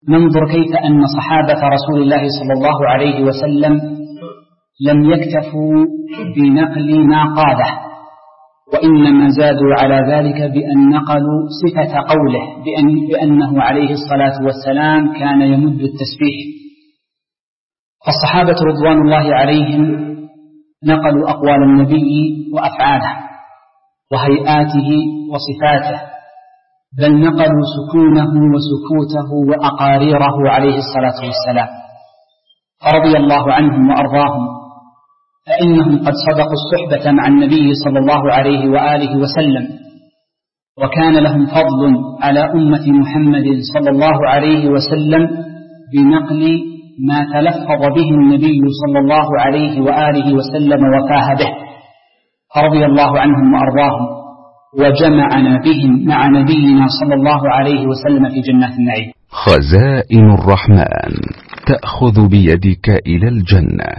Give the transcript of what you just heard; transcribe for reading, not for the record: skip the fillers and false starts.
ننظر كيف أن صحابة رسول الله صلى الله عليه وسلم لم يكتفوا بنقل ما قاله، وإنما زادوا على ذلك بأن نقلوا صفة قوله بأنه عليه الصلاة والسلام كان يمد التسبيح. فالصحابة رضوان الله عليهم نقلوا أقوال النبي وأفعاله وهيئاته وصفاته، بل نقلوا سكونه وسكوته وأقاريره عليه الصلاة والسلام، فرضي الله عنهم وأرضاهم، فإنهم قد صدقوا الصحبة مع النبي صلى الله عليه وآله وسلم، وكان لهم فضل على أمة محمد صلى الله عليه وسلم بنقل ما تلفظ به النبي صلى الله عليه وآله وسلم وفاه به، فرضي الله عنهم وأرضاهم، وجمعنا بهم مع نبينا صلى الله عليه وسلم في جنات النعيم. خزائن الرحمن تأخذ بيدك إلى الجنة.